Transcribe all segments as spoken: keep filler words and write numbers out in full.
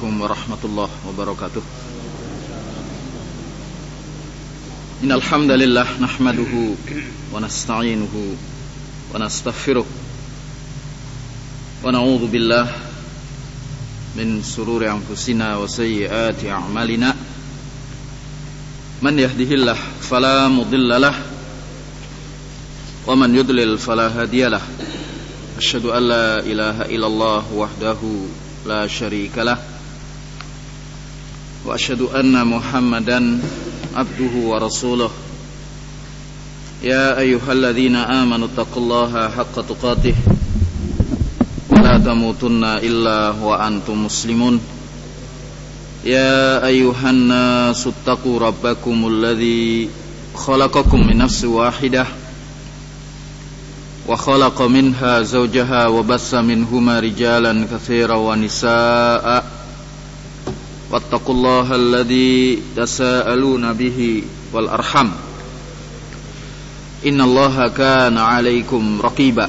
Assalamualaikum warahmatullahi wabarakatuh. Innal hamdalillah nahmaduhu wa nasta'inuhu wa nastaghfiruh wa na'udzu billah min sururi anfusina wa sayyiati a'malina. Man yahdihillah fala mudilla lah wa man yudlil fala hadiyalah. Asyhadu an la ilaha illallah wahdahu la syarikalah wa asyhadu anna Muhammadan abduhu wa rasuluh. Ya ayyuhalladzina amanu taqullaha haqqa tuqatih wa la tamutunna illa wa antum muslimun. Ya ayyuhan nasu taqu rabbakumul ladzi khalaqakum min nafsin wahidah wa khalaqa minha zawjaha wa bassa minhuma rijalan katsiran wa nisaa'a wattaqullaha alladzi tasaaluna bihi wal arham innallaha kana 'alaikum raqiba.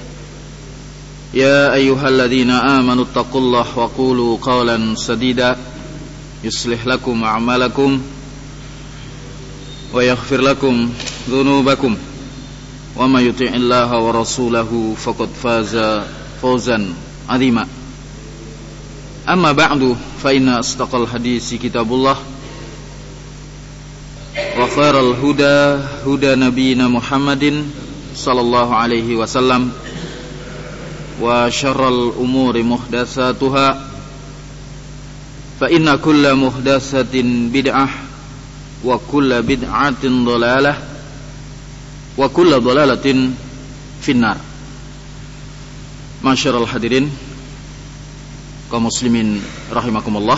Ya ayyuhalladzina amanu taqullaha wa qulu qawlan sadida yuslih lakum a'malakum wa yaghfir lakum dhunubakum wa may yuti'illaha wa rasulahu faqad faza fawzan 'azima. Amma ba'du fa inna astaqal hadisi kitabullah wa khairal huda huda nabiyyina Muhammadin sallallahu alaihi wasallam wa syarral umuri muhdatsatuha fa inna kulla muhdatsatin bid'ah wa kulla bid'atin dhalalah wa kullu dhalalatin finnar. Masyarul hadirin kaum muslimin rahimakumullah,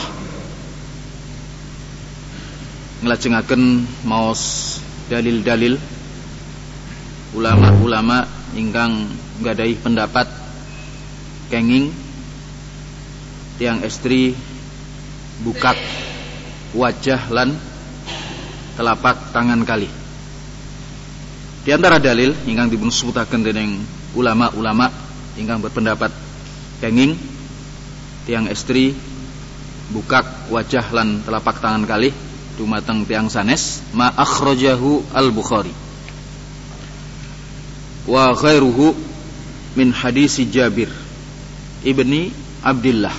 nglajengaken maos dalil-dalil ulama-ulama ingkang nggadahi pendapat kenging tiang estri bukak wajah lan telapak tangan kali. Di antara dalil ingkang dipun sebutaken dening ulama-ulama ingkang berpendapat kenging tiang estri bukak wajah lan telapak tangan kalih dumateng tiang sanes ma akhrajahu al-Bukhari wa ghairuhu min hadis Jabir ibni Abdullah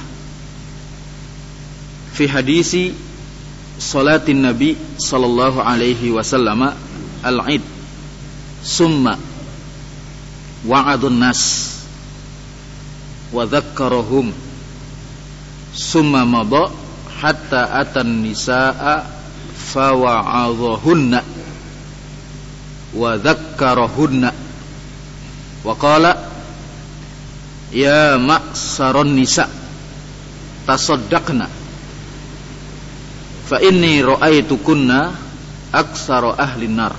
fi hadisi salatin Nabi sallallahu alaihi wasallam al-Id summa wa'adun nas wa dzakkarahum summa madha hatta atan nisaa fa wa'adhahunna wa dzakkarahunna wa qala ya ma'saron nisa tasaddaqna fa inni ra'aitukunna aktsara ahli nar.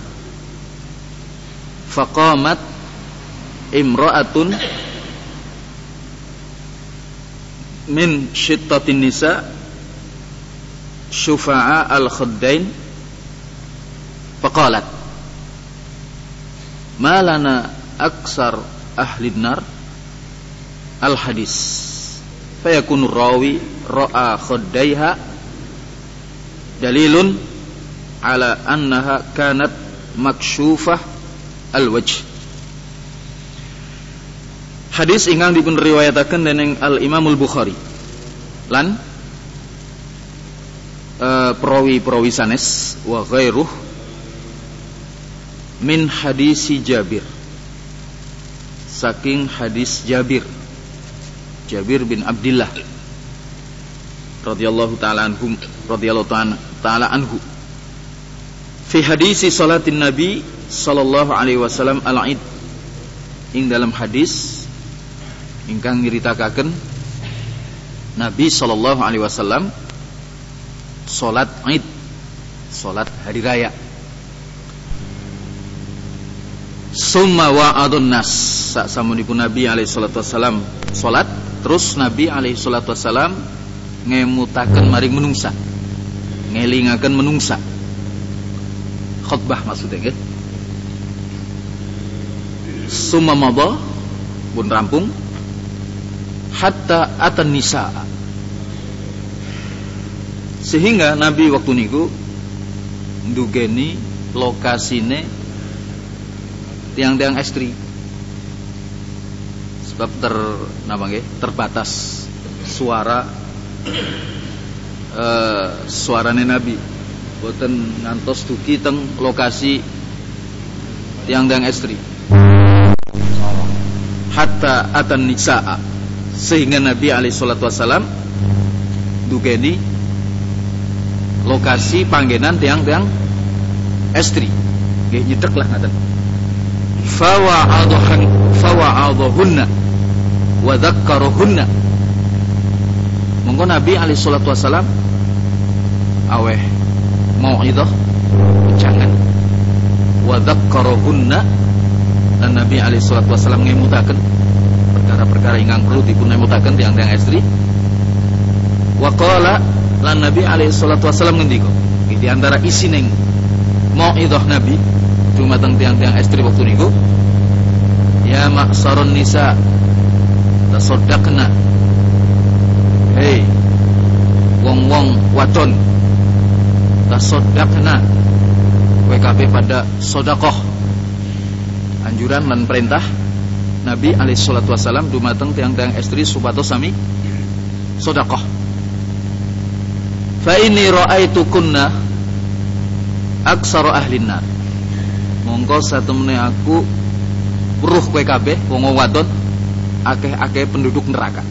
Faqamat imra'atun min shittatin nisa syufa'a al-khaddain faqalat ma lana aksar ahli nar al-hadis fayakunu rawi ra'a khaddaiha dalilun ala annaha kanat maksyufah al-wajh. Hadis ingkang dipun riwayataken dening Al-Imamul Bukhari lan e, perawi-perawi sanes wa ghairuh min hadisi Jabir, saking hadis Jabir Jabir bin Abdullah radhiyallahu ta'ala anhum radhiyallahu ta'ala anhu fi hadisi salatin Nabi sallallahu alaihi wasallam al-Id, ing dalam hadis ingkang nyritakaken Nabi sallallahu alaihi wasallam salat Id, salat hari raya. Summa wa'adun nas, saksamunipun Nabi alaihi salatu wasallam salat, terus Nabi alaihi salatu wasallam ngemutaken maring menungsa, ngelingaken menungsa, khutbah maksudnya nggih. Summa madha pun rampung hatta atan nisaa Sehingga Nabi waktu niku ndugeni lokasine tiang-tiang estri. Sebab ter napa nggih? Terbatas suara eh, suarane Nabi. Boten ngantos dugi teng lokasi tiang-tiang estri. Hatta atan nisaa, sehingga Nabi alaihi salatu wasalam dugeni lokasi panggenan tiang-tiang estri. Nggih nyedek lah ngaten. Fawa'adhan fawa'adhunna wa dzakkarahunna. Monggo Nabi alaihi salatu wasalam aweh mau'idhah jangan wa dzakkarahunna, dan Nabi alaihi salatu wasalam ngemutaken perkara-perkara ingkang perlu dipun ngemutaken tiang-tiang estri. Wa qala, lan Nabi alaihi salatu wasalam ngendika di antara isi ning mau'idhah Nabi dumateng tiang-tiang estri waktu niku, ya ma'sarun nisa tasaddaqna, hei wong-wong wadon tasaddaqna, W K B pada sedekah. Anjuran lan perintah Nabi alaihi salatu wasalam dumateng tiang-tiang estri supados sami sedekah. Fa inni ra'aitukunna aksara ahlin nar, mongko satemene aku weruh kowe kabeh wong wadon akeh-akeh penduduk neraka.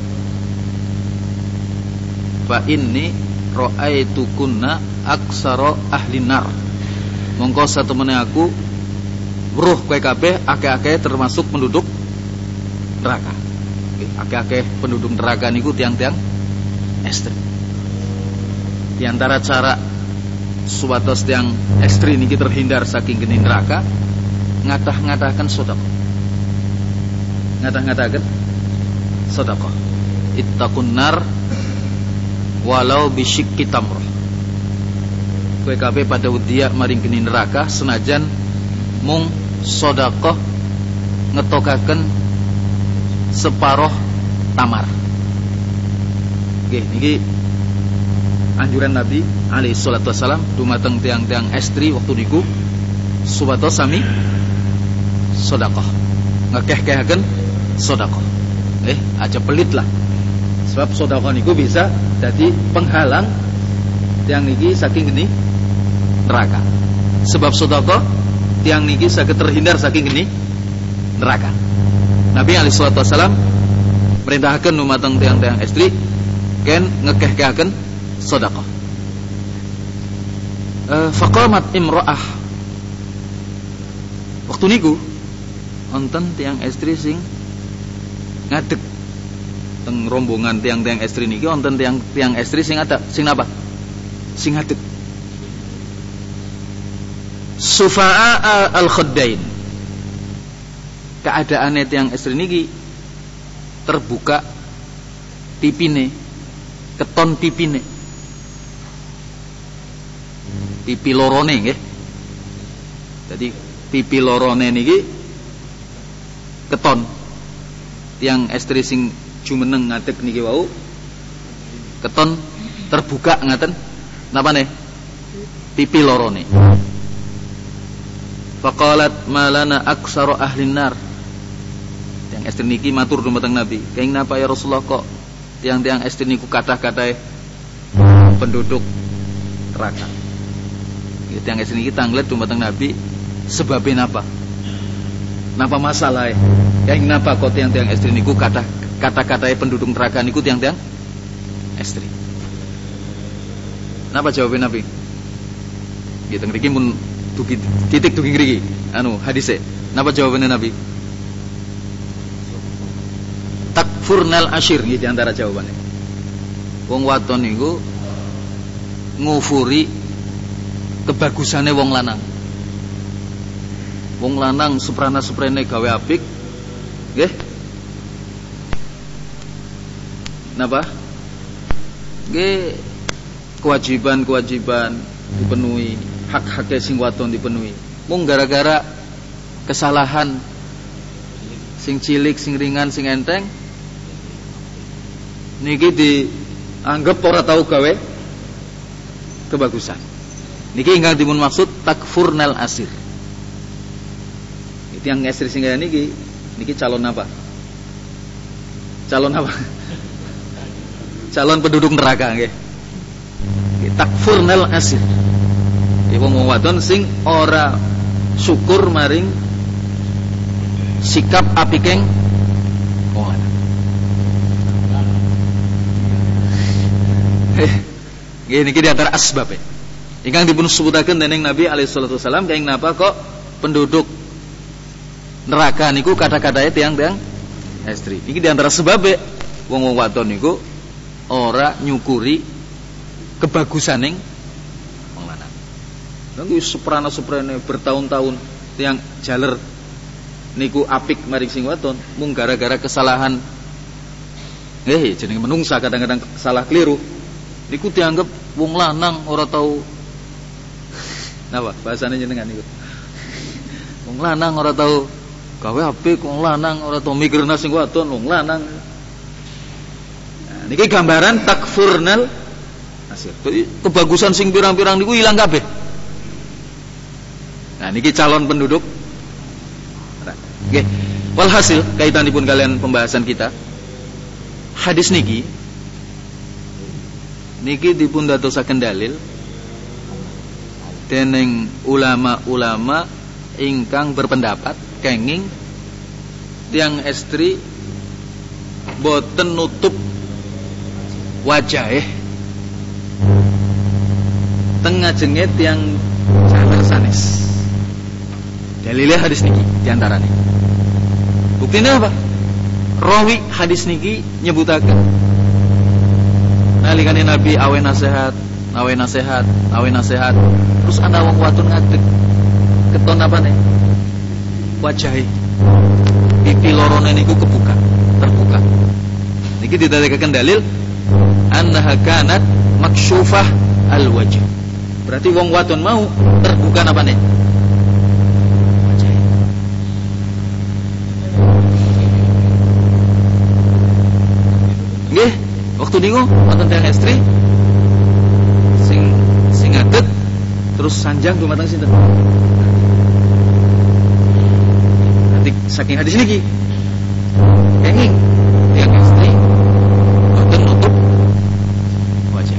Fa inni ra'aitukunna aksara ahlin nar, mongko satemene aku weruh kowe kabeh akeh-akeh termasuk penduduk neraka. Akeh-akeh penduduk neraka niku tiang-tiang estri. Di antara cara supados tiang estri niki terhindar saking geni neraka, ngatah-ngatahkan sedekah. Ngatah-ngatahkan sedekah. Ittaqun nar walau bisyikki tamrah. Kowe kabeh pada udia maring geni neraka senajan mung sedekah ngetokaken separuh tamar. Nggih niki anjuran Nabi alaihi salatu wasalam dumateng tiang-tiang estri waktu niku supados sami sedekah, ngekeh-kehaken sedekah. Eh aja pelit lah, sebab sedekah niku bisa jadi penghalang tiang niki saking geni neraka. Sebab sedekah tiang niki saged terhindar saking geni neraka. Nabi alaihi salatu wasalam merintahaken dumateng tiang-tiang estri ken ngekeh-kehaken sedekah. Uh, faqamat imra'ah, waktu niku wonten tiang estri sing ngadeg teng rombongan tiang-tiang estri niki wonten tiang tiang estri sing ada sing napa? Sing ngadeg. Sufa'a al-khaddain, keadaane tiang estri niki terbuka tipine, keton tipine, pipi lorone nggih. Jadi pipi lorone niki keton. Tiang estri sing jumeneng ngadeg niki wau keton terbuka ngaten napane? Pipi lorone. Faqalat malana aksara ahlin nar. Tiang estri niki matur dumateng Nabi, "Kenging napa ya Rasulullah kok tiang-tiang estri niku kathah-kathah penduduk neraka?" Tiang estri niki tanglet dumateng Nabi, sebabnya napa? Napa masalah? Kenging napa kok tiang-tiang estri niku kathah kata-kata penduduk neraka niku tiang-tiang estri? Napa jawabnya Nabi? Gitu ngriki mun dugi titik dugi ngriki anu hadise. Napa jawabannya Nabi? Takfurnal ashir, nggih di antara jawabannya. Wong wadon niku ngufuri kebagusane wong lanang. Wong lanang suprana-suprene gawe apik, nggih. Napa? Nggih kewajiban-kewajiban dipenuhi, hak-hak sing wadon dipenuhi. Mung gara-gara kesalahan sing cilik, sing ringan, sing enteng niki dianggap ora tau gawe kebagusan. Niki ingkang dipun maksud takfurnal asir. Itu yang estri singgah niki, niki calon apa? Calon apa? Calon penduduk neraka nggih. Takfurnal asir. Iku wong wadon sing ora syukur maring sikap apikeng wong lanang. Nggih niki di antara asbab e. Ingkang dipun sebutaken dening Nabi alaihi salatu wasallam kenging napa kok penduduk neraka niku kata-katae tiang-tiang estri. Iki di antara sebabe wong-wong wadon niku ora nyukuri kebagusaning wong lanang. Nang wis seprana-seprene bertahun-tahun tiang jaler niku apik maring sing wadon mung gara-gara kesalahan. Nggih, jenenge menungsa kadang-kadang salah keliru. Niku dianggap wong lanang ora tau napa bahasane jenengan niku. Wong lanang ora tau gawe apik, wong lanang ora tau mikirna sing wadon, wong lanang. Nah, niki gambaran takfurnal asir. Kebagusan sing pirang-pirang niku ilang kabeh. Nah, niki calon penduduk. Nggih. Walhasil kaitanipun kalian pembahasan kita. Hadis niki niki dipun dadosaken dalil dening ulama-ulama ingkang berpendapat kenging tiang estri boten nutup wajah eh tengah jengit tiang jaler sanes. Dalilnya hadis niki diantaranya. Buktinya apa? Rawi hadis niki nyebutaken nalikane Nabi awe nasihat, awe nasihat, awe nasihat. Terus ana wong wadon ngadeg. Keton apa nih? Wajahe. Pipi lorone niku kebuka, terbuka. Niki didalikaken dalil annaha kanat maksyufah al-wajh. Berarti wong wadon mau terbuka apa nih? Wajahe. Nggih, waktu niku wonten tiyang estri sing sing ngadeg terus sanjang dumateng sinten? Nanti saking hadis niki kenging tiyang estri boten nutup wajah.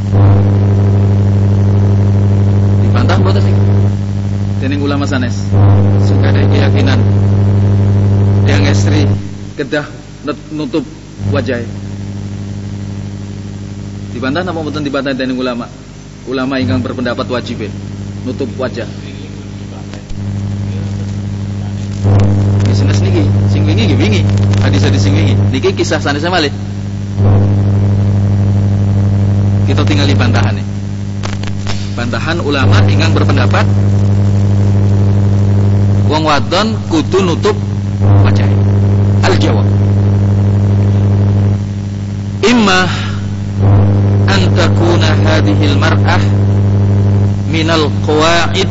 Dibantah boten sih dening ulama sanes. Suka ada keyakinan tiyang estri kedah nutup wajah. Dibantah napa mboten dibantah dening ulama? Ulama ingkang berpendapat wajib nutup wajah. Sanes niki, sing wingi nggih wingi. Hadis-hadis sing wingi. Niki kisah sanes malih. Kita tinggal di bantahan nih. Bantahan ulama ingkang berpendapat wong wadon kudu nutup wajah. Al-jawab. Imma an takuna hadhil mar'ah minal qawaid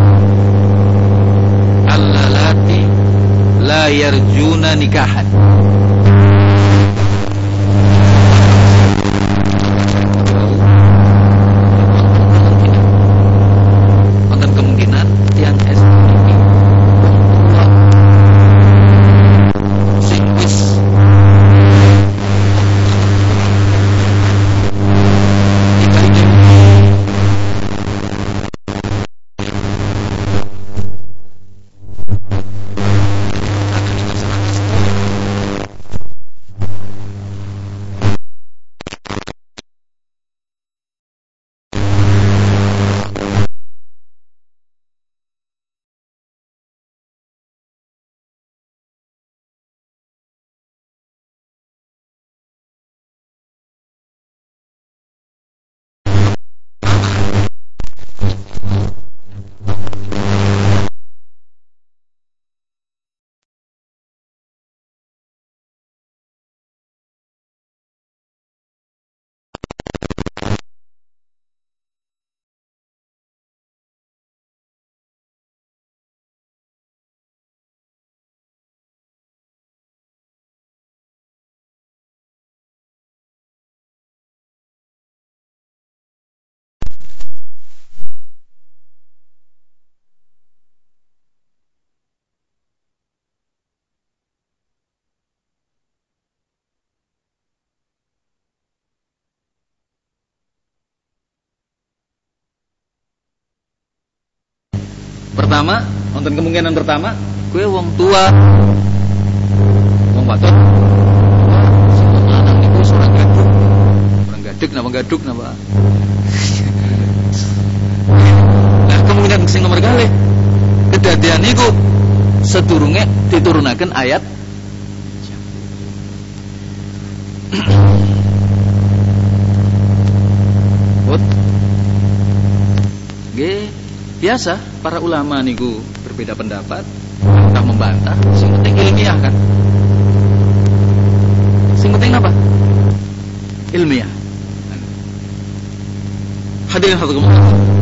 allati la yarjuna nikahan. Wonten kemungkinan tiang estri ini sing wis Pertama, wonten kemungkinan pertama, kowe wong tua. Wong wadon. Sing lanang niku ora gaduk. Ora gaduk napa gaduk napa? Nah, kemungkinan sing nomor kalih kedadian niku sedurunge diturunaken ayat Nggih, biasa para ulama niku berbeda pendapat, entah membantah, sing penting ilmiah kan. Sing penting apa? Ilmiah. Hadirin hadirin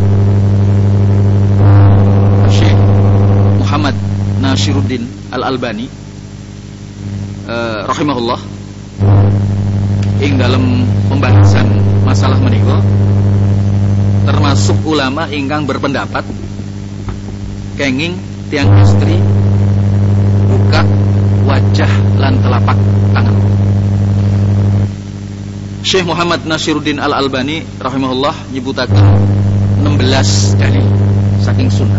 Syekh Muhammad Nasiruddin Al-Albani uh, rahimahullah ing dalam pembahasan masalah menika termasuk ulama ingkang berpendapat kenging tiang istri buka wajah lan telapak tangan. Syekh Muhammad Nasiruddin Al-Albani rahimahullah nyebutaken enam belas dalil saking sunnah.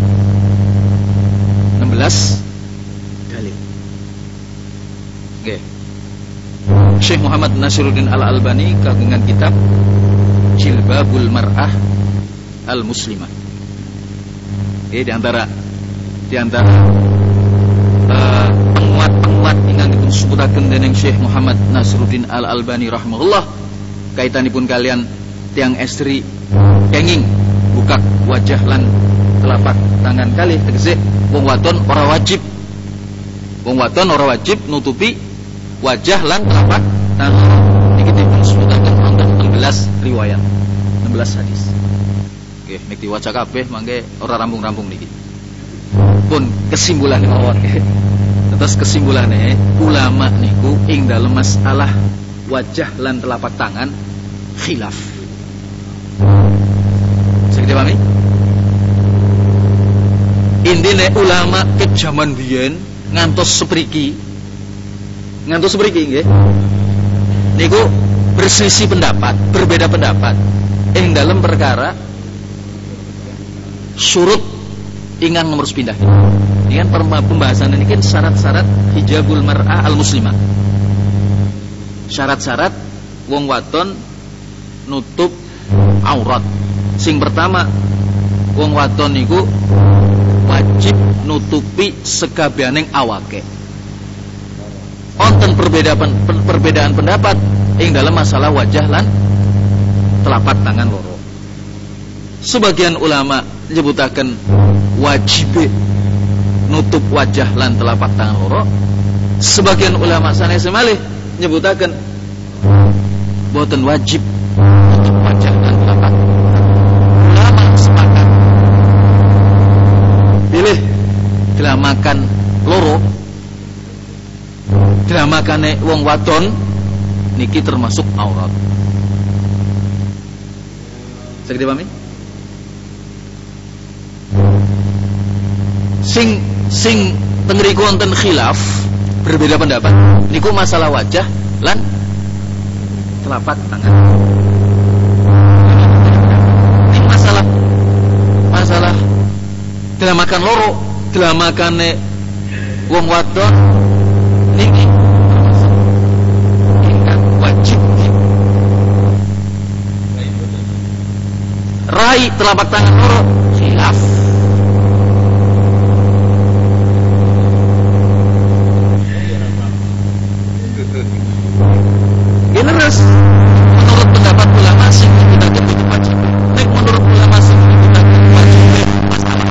enam belas dalil. Nggih. Syekh Muhammad Nasiruddin Al-Albani kagungan kitab Jilbabul Mar'ah Al-Muslimah. Ini diantara diantara uh, penguat-penguat ingkang disebutaken dening Syekh Muhammad Nasiruddin Al-Albani rahimahullah kaitanipun kalian tiang estri kenging buka wajah lan telapak tangan kalih tegese wong wadon ora wajib wong wadon ora wajib nutupi wajah lan telapak tangan. Niki disebutaken wonten enam belas riwayat, enam belas hadis. Nggih, nek diwaca kabeh mangke ora rampung-rampung niki. Pun kesimpulan mawon. Terus kesimpulannya ulama niku ing dalam masalah wajah lan telapak tangan khilaf. Saged pahami? Intine ulama ke jaman biyen ngantos sepriki. Ngantos sepriki nggih. Niku berselisih pendapat, berbeda pendapat ing dalam perkara surut ingkang nomor sepindah. Ini kan pembahasan ini kan syarat-syarat hijabul mar'ah al-muslimah. Syarat-syarat wong wadon nutup aurat. Sing pertama, wong wadon niku wajib nutupi sekabianing awake. Wonten perbedaan perbedaan pendapat ing dalam masalah wajah lan telapak tangan loro. Sebagian ulama nyebutaken wajib nutup wajah lan telapak tangan loro. Sebagian ulama sanes malih nyebutaken boten wajib nutup wajah lan telapak tangan. Ulama sepakat pilih dilamakan loro, dilamakane wong wadon niki termasuk aurat. Saged dipahami? Sing sing teng riku wonten khilaf, berbeda pendapat niku masalah wajah lan telapak tangan. Ini masalah masalah dilamakan loro, dilamakane wong wadon niki ingkang wajib. Rai telapak tangan loro khilaf. Generas menurut pendapat ulama sing kita itu wajib. Nek menurut ulama sing kita wajib masalah.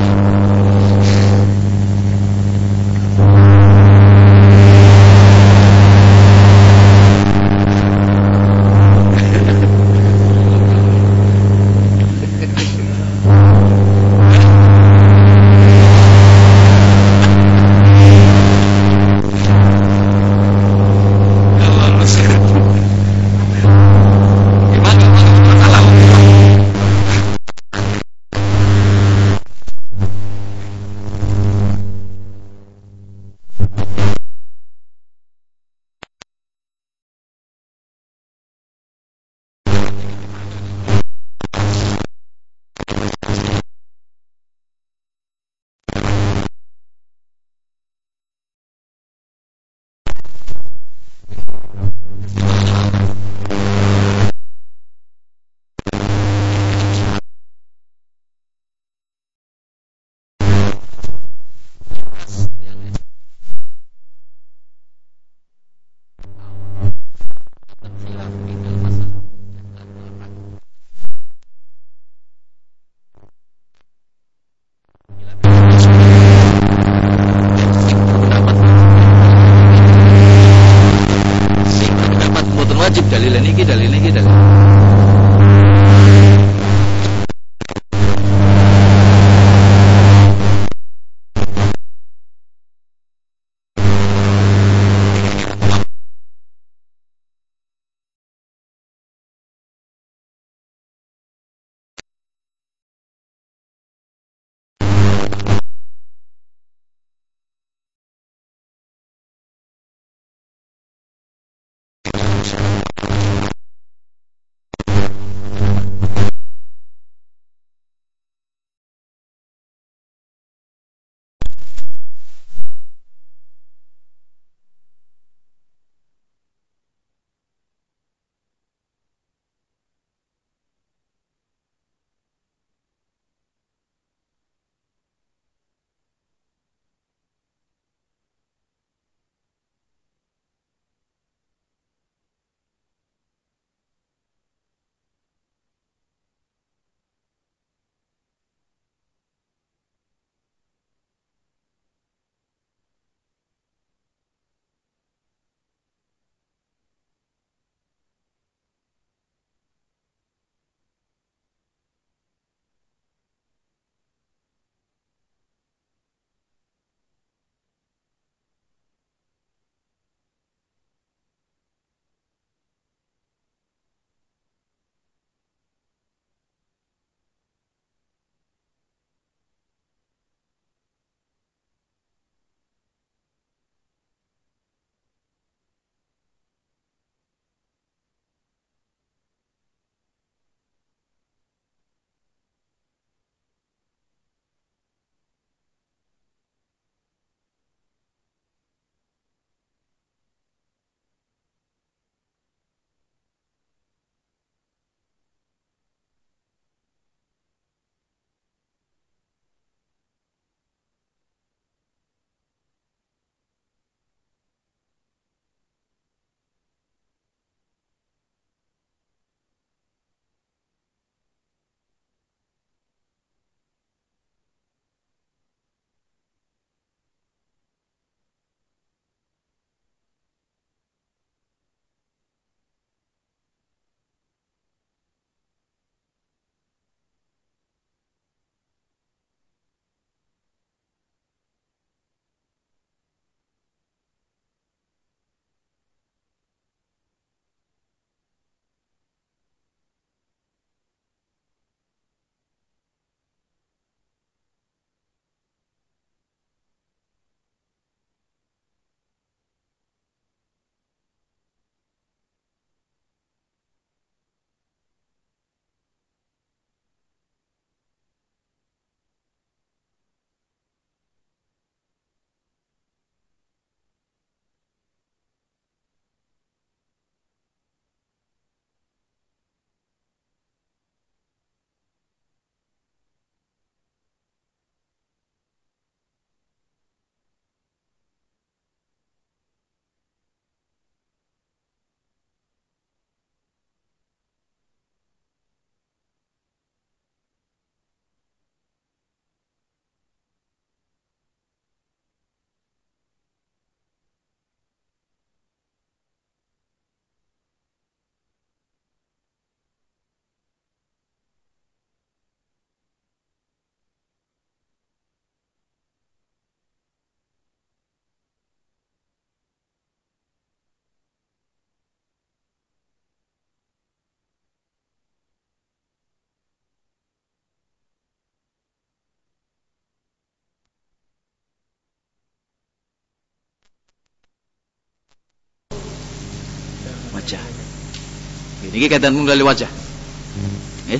wajah. Niki kaitan dari wajah. Nggih.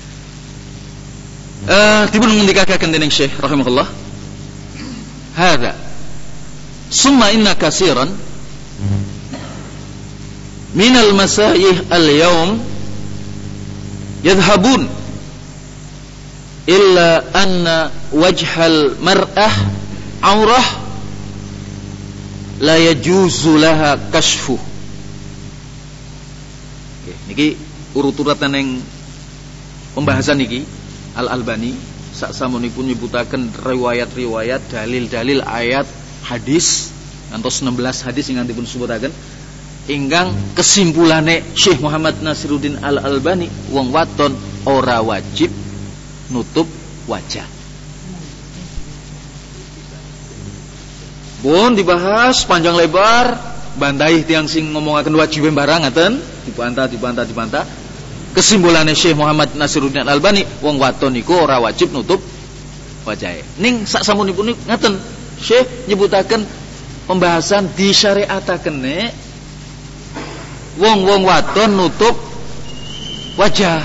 Eh dipun ngendikaken dening Syekh rahimahullah. Hadza summa inna katsiran minal masayih al-yawm yadhhabun illa anna wajhal mar'ah aurah la yajuzu laha kashfu. Oke, niki urut-urutan yang pembahasan niki Al-Albani saksamunipun nyebutaken riwayat-riwayat, dalil-dalil ayat, hadis ngantos enam belas hadis ingkang dipun sebutaken ingkang kesimpulane Syekh Muhammad Nasiruddin Al-Albani wong waton ora wajib nutup wajah. Pun dibahas panjang lebar, bantai tiang sing ngomongaken wajib barang ngaten, dibantah dibantah dibantah. Kesimpulannya Syekh Muhammad Nasiruddin Al-Albani wong waton niku ora wajib nutup wajahe. Ning saksamunipun ngaten, Syekh nyebutaken pembahasan disyariatakene wong-wong waton nutup wajah.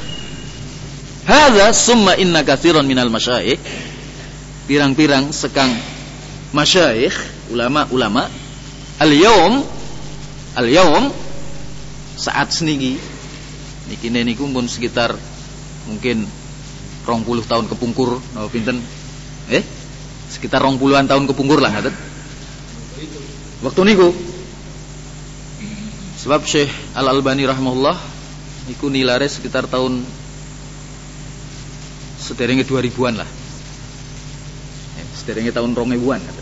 Hadza summa inna katsiran minal masyayikh, pirang-pirang sekang masyayikh, ulama-ulama al-yaum al-yaum saat seniki niki niku pun sekitar mungkin rong puluh tahun kepungkur napa pinten eh sekitar rong puluhan tahun kepungkur lah ngaten waktu niku. Sebab Syekh Al-Albani rahimahullah niku nilare sekitar tahun sederenge dua ribuan lah. Eh, sederenge tahun rong ewuan ngaten.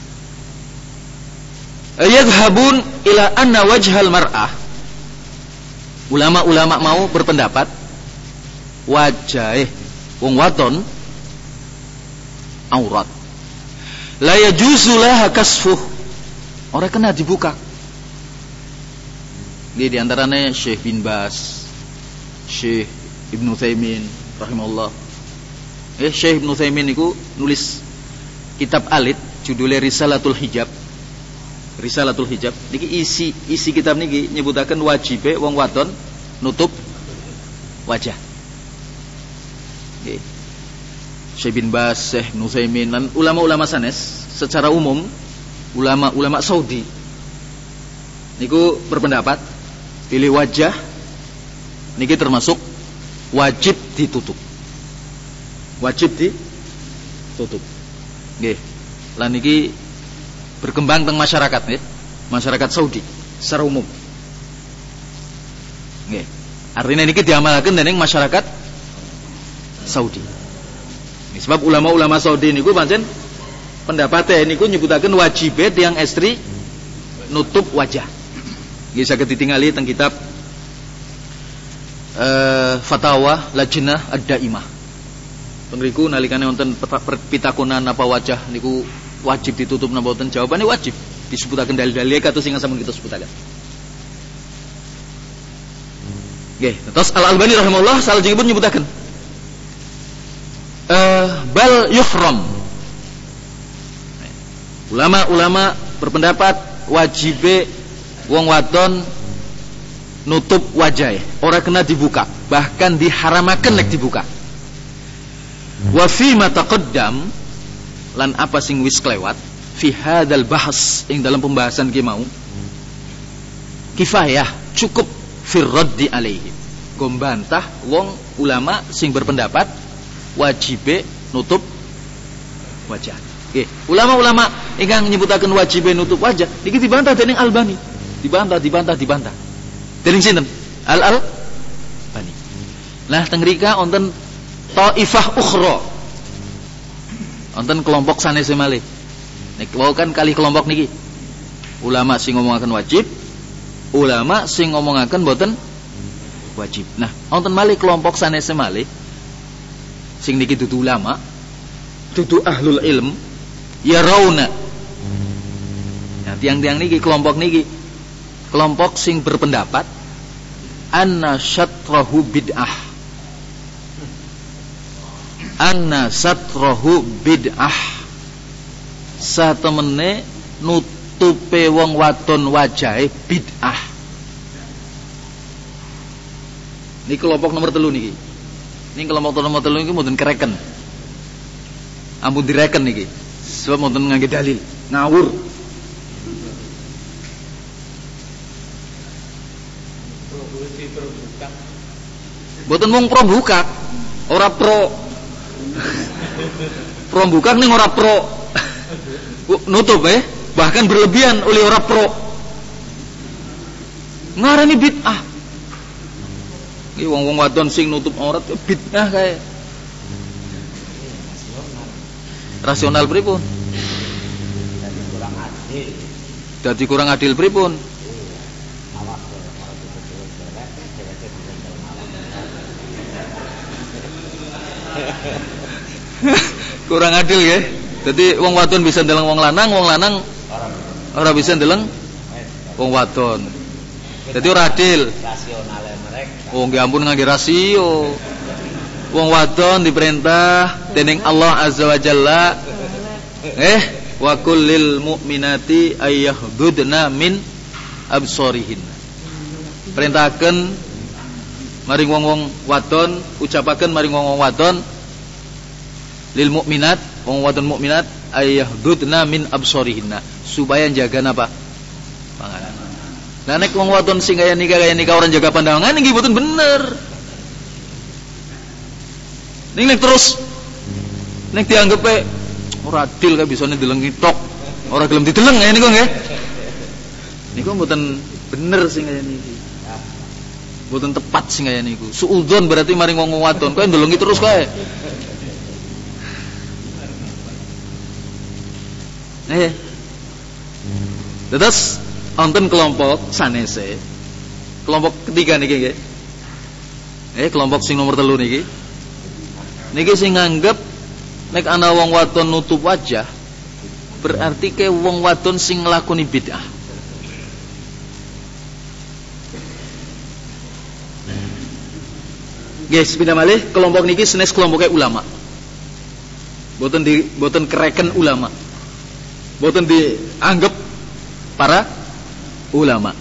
Yadhhabun ila anna wajhal mar'ah, ulama-ulama mau berpendapat wajah wong wadon aurat, la yajuzu laha kasfuh, ora kena dibuka. Ini diantaranya Syekh bin Bas, Syekh Ibnu Utsaimin rahimahullah. Eh Syekh Ibnu Utsaimin niku nulis kitab alit judulnya Risalatul Hijab. Risalatul Hijab niki isi isi kitab niki nyebutaken wajibe wong wadon nutup wajah. Nggih. Syekh bin Bas, Syekh Ibnu Utsaimin dan ulama-ulama sanes secara umum, ulama-ulama Saudi niku berpendapat pilih wajah niki termasuk wajib ditutup. Wajib ditutup. Nggih. Lan niki berkembang teng masyarakat nggih. Masyarakat Saudi secara umum. Nggih. Artinya niki diamalkan dening masyarakat Saudi. Ini sebab ulama-ulama Saudi niku pancen pendapatnya niku nyebutaken wajibe tiyang estri nutup wajah. Nggih saged ditingali teng kitab uh, Fatawa Lajnah Ad-Daimah. Pengriku nalikane wonten pitakonan apa wajah niku wajib ditutup napa boten, jawabane wajib. Disebutaken dalil-dalil kados sing sampun kita sebutaken. Nggih, terus Al-Albani rahimahullah salajengipun nyebutaken uh, bal yuhram. Ulama-ulama berpendapat wajibe wong wadon nutup wajah, ora kena dibuka, bahkan diharamaken lek dibuka. Wa fi ma taqaddam, lan apa sing wis kelewat fi hadzal bahas ing dalam pembahasan ki mau kifayah cukup fir raddi alaihi, gombantah wong ulama sing berpendapat wajibe nutup wajah. Nggih, ulama-ulama ingkang nyebutaken wajibe nutup wajah niki dibantah dening Albani, dibantah dibantah dibantah dening sinten? Al-Albani. Nah teng mrika wonten taifah ukhra, wonten kelompok sanes malih. Nek wau kan kali kelompok niki. Ulama sing ngomongaken wajib, ulama sing ngomongaken boten wajib. Nah, wonten malih kelompok sanes malih sing niki dudu ulama, dudu ahlul ilm, ya rauna. Nah, tiang-tiang niki kelompok niki kelompok sing berpendapat anna syatrahu bid'ah. Anna satrahu bid'ah. Satemene nutupe wong wadon wajahe bid'ah. Ini kelompok nomor telu niki. Ini kelompok nomor telu niki mboten kereken. Ampun direken niki. Sebab mboten ngangge dalil, ngawur. Mboten mung pro bukak, ora pro. Pro bukak ning ora pro. Nutup eh, bahkan berlebihan oleh ora pro. Ngarani bid'ah. Iki wong-wong wadon sing nutup aurat bid'ah kae. Rasional pripun? Dadi kurang adil. Dadi kurang adil pripun? Kurang adil ya. Jadi wong wadon bisa ndeleng wong lanang, wong lanang ora bisa ndeleng wong wadon. Jadi ora adil. Rasionale mereka. Oh nggih ampun ngangge rasio. Wong wadon diperintah dening Allah Azza wa Jalla eh wa kullil mu'minati ayyaghdudna min absarihin. Perintahkeun maring wong-wong wadon, ucapaken maring wong-wong wadon lil mukminat, wong wadon mukminat ayyaghdudna min absarihinna, supaya jaga napa? Panganan. Lah nek wong wadon sing kaya nikah kaya nikah orang jaga pandangan nggih mboten bener. Ning nek terus nek dianggep ora adil kae bisane dilengi tok, ora gelem dideleng kaya niku nggih. Niku mboten bener sing kaya niki. Mboten tepat sing kaya niku. Suudzon berarti maring wong wadon kowe ndelongi terus kae. Eh. Terus wonten kelompok sanese. Kelompok ketiga niki nggih. Eh kelompok sing nomor telu niki. Niki sing nganggep nek ana wong wadon nutup wajah berarti ke wong wadon sing nglakoni bid'ah. Guys, pindah malih kelompok niki senes kelompoknya ulama. Boten di boten kereken ulama. Boten dianggap para ulama.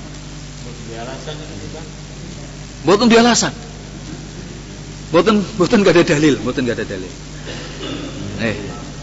Boten di alasan. Boten boten gak ada dalil, boten gak ada dalil. Eh.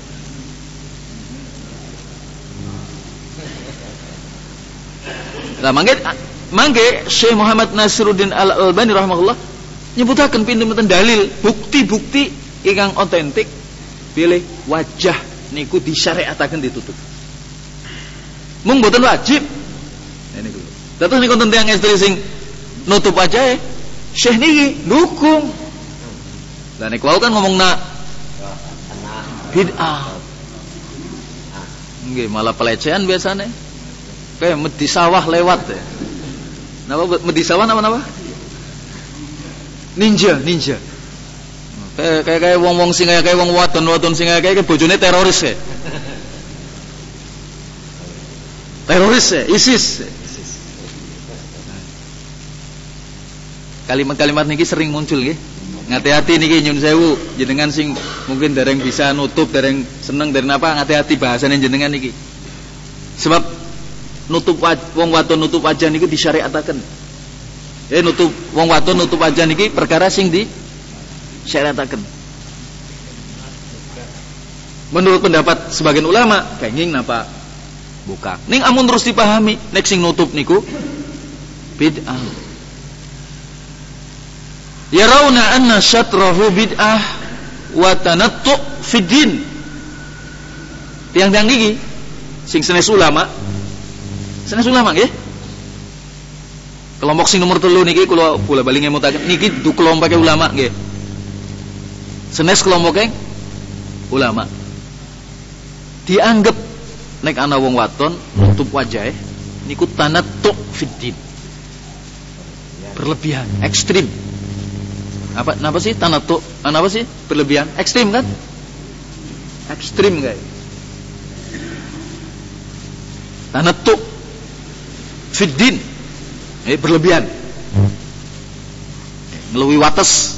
Lah mangke mangke Syekh Muhammad Nasiruddin Al-Albani rahimahullah nyebutaken pinten-pinten dalil, bukti-bukti ingkang otentik pilih wajah niku disyariataken ditutup. Mung boten wajib. Nah niku. Terus niku tentang yang istri sing nutup wajah Syekh niki dukung. Lah nek wau kan ngomongna bid'ah. Nggih, malah pelecehan biasane. Kayak medi sawah lewat ya. Napa medi sawah napa-napa? Ninja, ninja. Kayak kayak kayak wong-wong sing kayak wong wadon-wadon sing kayak bojone teroris ya. Teroris ya, ISIS. Kalimat-kalimat niki sering muncul nggih. Ngati-hati niki nyun sewu jenengan sing mungkin dereng bisa nutup, dereng seneng dereng apa, ngati-hati bahasane jenengan niki. Sebab nutup wong wadon nutup wajah niki disyariataken. Eh nutup wong wadon nutup wajah niki perkara sing disyariataken. Menurut pendapat sebagian ulama, kenging napa buka. Ning amun terus dipahami, nek sing nutup niku bid'ah. Yarawna anna syatrahu bid'ah wa tanattu fid din. Tiang-tiang niki sing senes ulama, senes ulama nggih. Kelompok sing nomor telu niki kula kula bali ngemutaken niki du kelompoke ulama nggih. Senes kelompoke ulama. Dianggep nek ana wong wadon nutup wajahe niku tanattu fid din. Berlebihan, ekstrim. Apa napa sih tanattu? Apa sih? Berlebihan, ekstrim kan? Ekstrim guys. Tanattu fid din. Eh berlebihan. Melewi wates.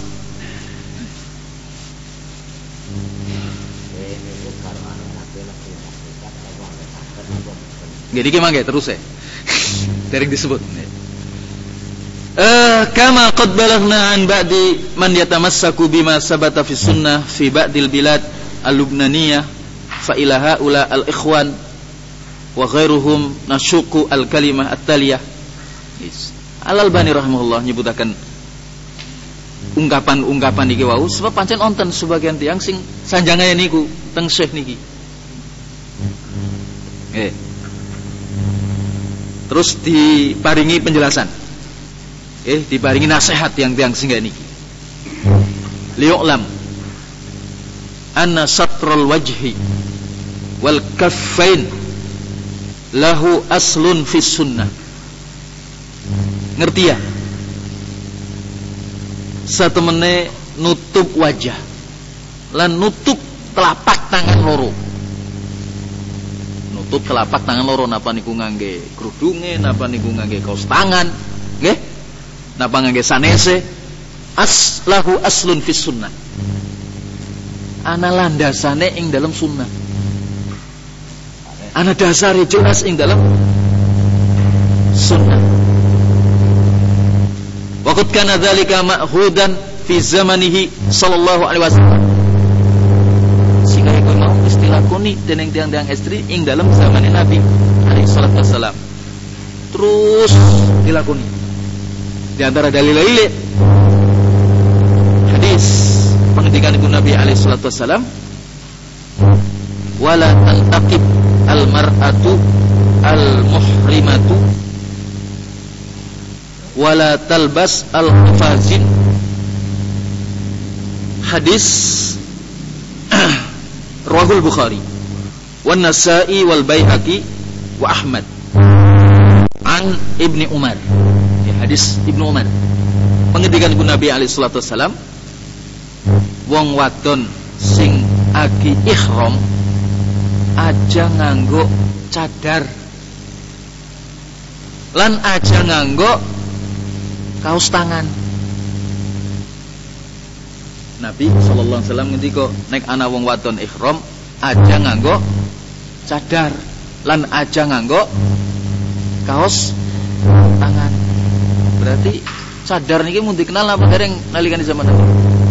Jadi gimana terus ya? Dereng disebut. Uh, kama qad balaghna an ba'di man yatamassaku bima sabata fi sunnah fi ba'dil bilad al-lubnaniyah fa ila haula al-ikhwan wa ghairuhum nasyuqu al-kalimah at-taliyah. Yes. Al-Albani rahimahullah nyebutaken ungkapan-ungkapan iki wau sebab pancen wonten sebagian tiyang sing sanjangane niku teng syekh niki. Eh. Terus diparingi penjelasan. Eh diparingi nasihat yang tiang singgah niki. Liyu'lam anna satrul wajhi wal kaffain lahu aslun fis sunnah. Ngerti ya? Satemene nutup wajah lan nutup telapak tangan loro. Nutup telapak tangan loro napa niku ngangge kerudunge, napa niku ngangge kaos tangan, nggih? Napa ngangge sanese aslahu aslun fis sunnah. Ana landasane ing dalam sunnah. Ana dasare jelas ing dalam sunnah. Waqad kana dzalika ma'hudan fi zamanihi sallallahu alaihi wasallam. Sehingga iku mau istilakoni dening tiang-tiang istri ing dalam zaman Nabi alaihi salatu wasallam. Terus dilakoni. Di antara dalil-dalil hadis pengendikan Ibu Nabi alaihi salatu wasallam, wala tantaqib al-mar'atu al-muhrimatu wala talbas al-qafazin. Hadis Rawahul Bukhari wan Nasa'i wal Baihaqi wa Ahmad an Ibni Umar. Hadis Ibnu Umar pengendikan Ibu Nabi alaihi salatu wasallam, wong wadon sing agi ihram aja nganggo cadar lan aja nganggo kaos tangan. Nabi sallallahu alaihi wasallam ngendika nek ana wong wadon ihram aja nganggo cadar lan aja nganggo kaos tangan. Berarti cadar niki mun dikenal apa dereng nalikan di zaman Nabi.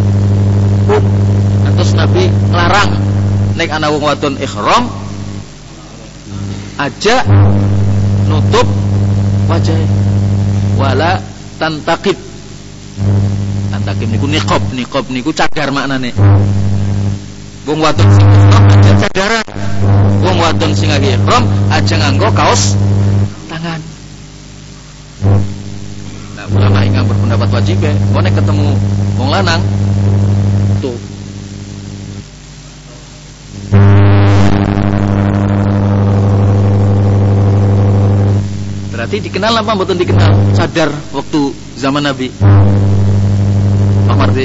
Terus Nabi larang nek ana wong wadon ihram aja nutup wajah wala tantaqib. Tantaqib niku niqab, niqab niku cadar maknane. Wong wadon sing ihram aja cadaran. Wong wadon sing ihram aja nganggo kaos tangan. Ulama yang berpendapat wajib ya, nek ketemu wong lanang tuh. Berarti dikenal apa mboten dikenal cadar waktu zaman Nabi? Pak Marti.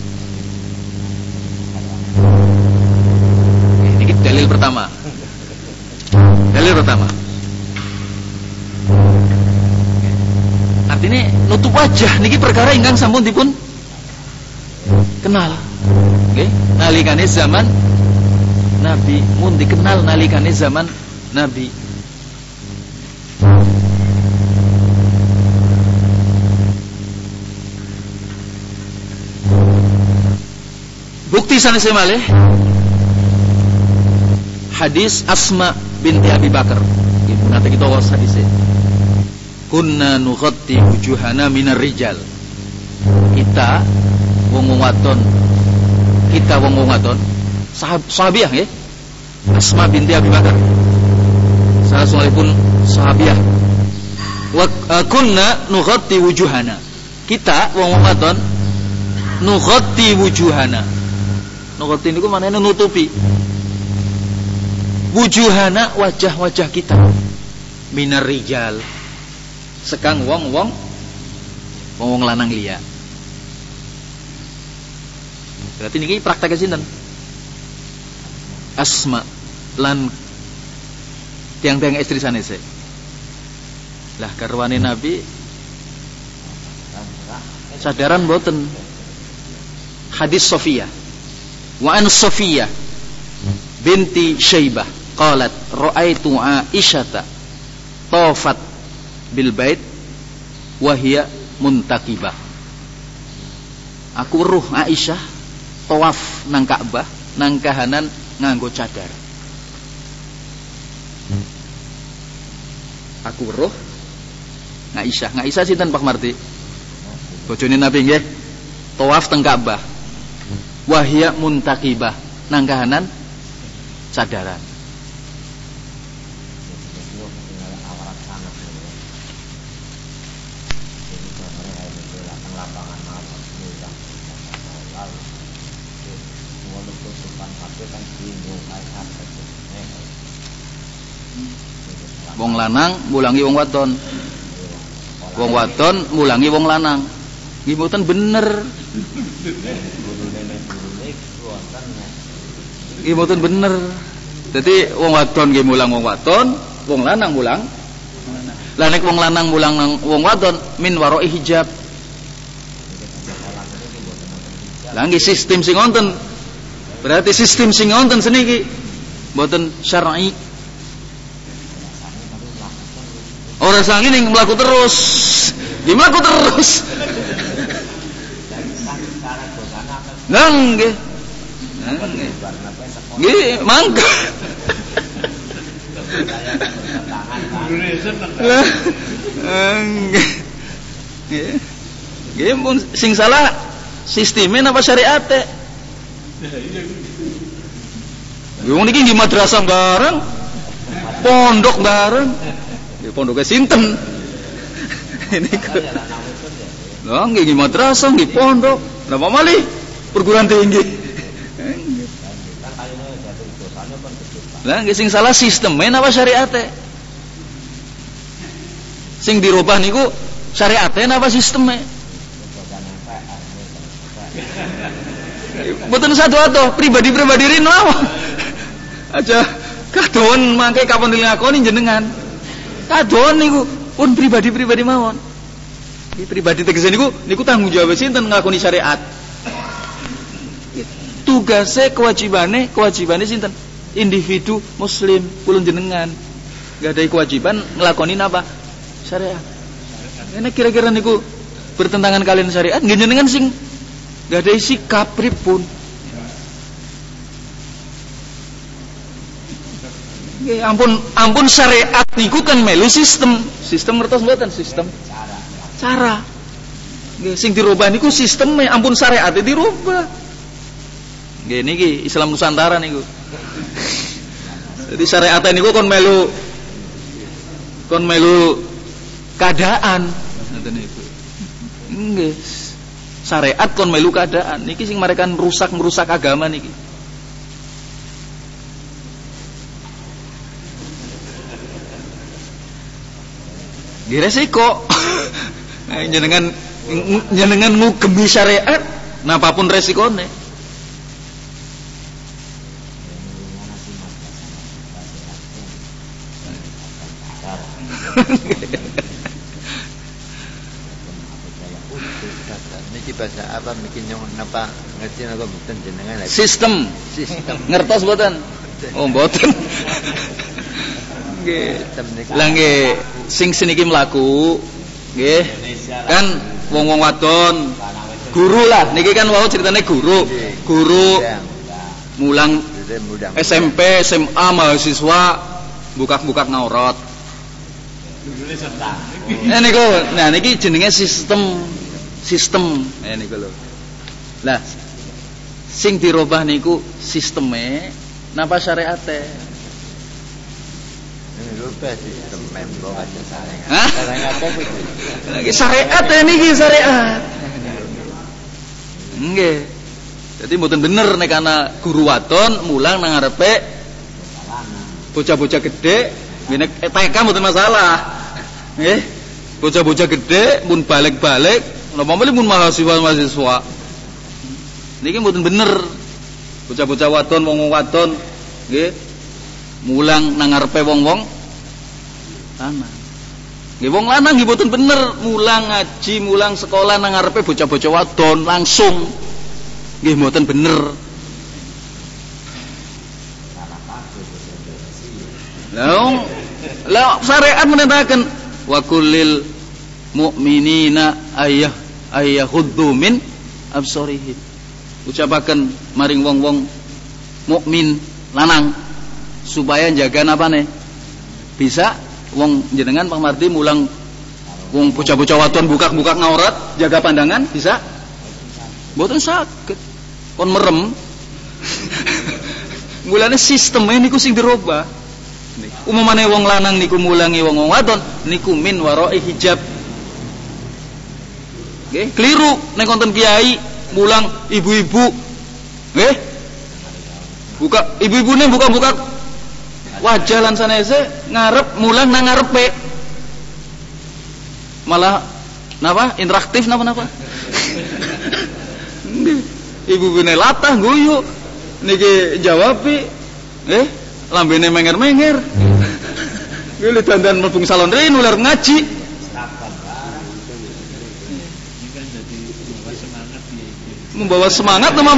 Ini dalil pertama. Dalil pertama. Artinya nutup wajah niki perkara ingkang sampun dipun kenal. Nggih, nalikane zaman Nabi, mun dikenal nalikane zaman Nabi. Bukti sanes malih hadis Asma binti Abi Bakar. Ibu nate kita waos hadise. Kunna nughatti wujuhana minar rijal. Kita wong wadon, kita wong wadon, sahab, sahabiah nggih. Asma binti Abi Bakar. Salah seorang sahabiah. Wa uh, kunna nughatti wujuhana. Kita wong wadon nughatti wujuhana. Nughatti niku maknane nutupi. Wujuhana wajah-wajah kita. Minar rijal. Sekang wong-wong wong-wong lanang liya. Berarti niki praktek sinten? Asma lan tiang-tiang istri sanese. Lah garwane Nabi sadaran boten. Hadis Sofiyah. Wa an Sofiyah binti Syaibah qalat ra'aitu Aisyata tafat bil bait wa hiya muntakibah. Aku weruh Aisyah tawaf nang Ka'bah nang kahanan nganggo cadar. Aku weruh Aisyah. Aisyah sinten Pak Marti? Bojone Nabi nggih. Tawaf teng Ka'bah. Wahya muntakibah nang kahanan cadaran. Wong lanang mulangi wong wadon. Wong wadon mulangi wong lanang. Nggih mboten bener. Nggih mboten bener. Dadi wong wadon nggih mulang wong wadon, wong lanang mulang. Lah nek wong lanang mulang nang wong wadon min waroi hijab. Lah nggih sistem sing wonten. Berarti sistem sing wonten seniki mboten syar'i. Orang sang ini melaku terus, dia melaku terus. Nang, nggih, nggih, mangga. Nggih, nggih, pun sing salah sistemnya apa syariate? Wong niki nggih madrasah bareng, pondok bareng. Di pondoknya sinten. Ini kok. Lah nggih nggih madrasah nggih pondok. Napa malih perguruan tinggi. Lah nggih sing salah sisteme napa syariate? Sing dirubah niku syariate napa sisteme? Mboten satu-satu, pribadi-pribadi rino mawon. Aja kadon mangke kapan dilakoni jenengan. Kadon niku pun pribadi-pribadi mawon. Iki pribadi tegese niku niku tanggung jawab sinten nglakoni syariat. Tugase kewajibane kewajibane sinten? Individu muslim kula jenengan. Gadahi kewajiban nglakoni napa? Syariat. Ini kira-kira niku bertentangan kalian syariat nggih jenengan sing gadahi sikap pripun. Nggih ampun ampun syariat niku kan melu sistem. Sistem ngertos mboten sistem? Cara. Cara. Nggih sing dirubah niku sisteme ampun syariat dirubah. Nggih niki Islam Nusantara niku. Jadi syariat niku kon melu kon melu keadaan ngoten niku. Nggih. Syariat kon melu keadaan. Niki sing mereka rusak merusak agama niki. Di resiko jenengan jenengan ngugemi syariat napapun resikone. Niki bahasa apa bikin yang napa ngerti napa mboten jenengan lagi. Sistem. Sistem. Ngertos mboten? Oh mboten. Nggih. Lah nggih sing seniki mlaku nggih kan wong-wong wadon guru lah niki kan wau ceritane guru. Guru mulang S M P, S M A mahasiswa buka-buka ngaurat. Nah niku, nah niki jenenge sistem sistem. Nah niku lho. Lah sing dirubah niku sisteme napa syariate? Rubah sistem membok aja syariat. Hah? Syariat apa itu? Lagi syariat niki syariat. Nggih. Jadi mboten bener nek ana guru wadon mulang nang ngarepe bocah-bocah gede, nek T K mboten masalah. Nggih. Bocah-bocah gede mun balik-balik, napa mrene mun mahasiswa-mahasiswa. Niki mboten bener. Bocah-bocah wadon wong-wong wadon nggih mulang nang ngarepe wong-wong lanang. Nggih wong lanang nggih mboten bener mulang ngaji, mulang sekolah nang ngarepe bocah-bocah wadon langsung. Nggih mboten bener. Lah lah syariat menetapkan wa kullil mu'minina ayah ayaghuddu min absarihim. Ucapaken maring wong-wong mukmin lanang supaya jaga napane bisa wong jenengan pamardi mulang wong bocah-bocah wadon buka-buka ngaurat jaga pandangan bisa mboten saged kon merem. Mulane sisteme niku sing dirubah. Umumane wong lanang niku mulangi wong wadon niku min warai hijab. Nggih, keliru nek konten kiai mulang ibu-ibu. Nggih. Buka ibu-ibune buka-buka wajah lan sanese ngarep mulang nang ngarepe. Malah napa? Interaktif napa-napa. Ibu-ibune latah guyu. Niki jawabi nggih, lambene menger-menger. Nggih dandan mlebu salon rene ular ngaji. Membawa semangat nama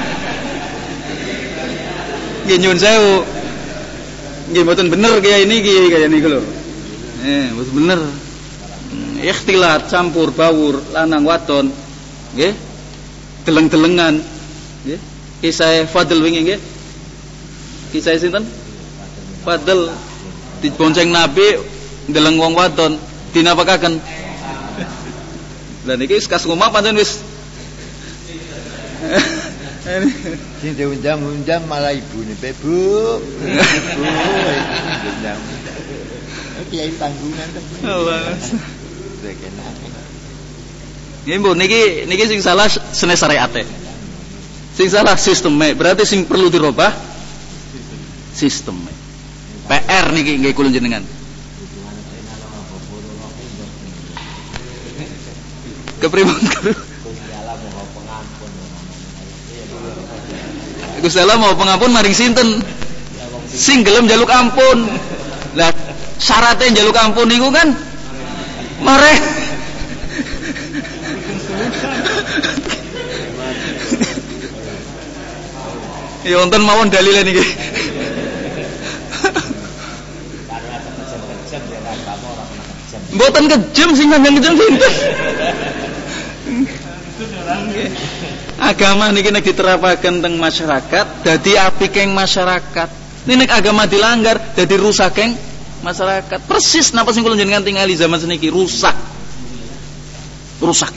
nggih nyuwun sewu. Nggih mboten bener kaya ini kaya niku lho. Eh, mboten bener. Ikhtilat campur baur lanang wadon. Nggih. Deleng-delengan. Nggih. Kisah Fadl wingi nggih. Kisah sinten? Fadl dibonceng Nabi ndeleng wong wadon dinapakaken. Lah niki wis kas ngomah pancen wis sing diundang-undang malah ibune pe Bu. Bu. Undang. Kiai tanggungan to. Allah. Nggih Bu niki niki sing salah sene syariate. Sing salah sisteme, berarti sing perlu dirubah sisteme. P R niki nggih kula jenengan. Kepripun Gusti Allah mau pengampun maring sinten? Sing gelem njaluk ampun. Lah syaratnya njaluk ampun niku kan mare ya wonten mawon dalile niki. Mboten kejem sing nang kejem sinten. Agama niki nek diterapaken teng masyarakat dadi apikeng masyarakat. Nek agama dilanggar dadi rusakeng masyarakat. Persis napa sing kula njenengan tingali zaman seniki rusak. Rusak.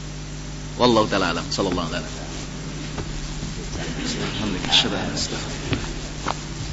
Wallahu taala alam. Sallallahu alaihi wasallam.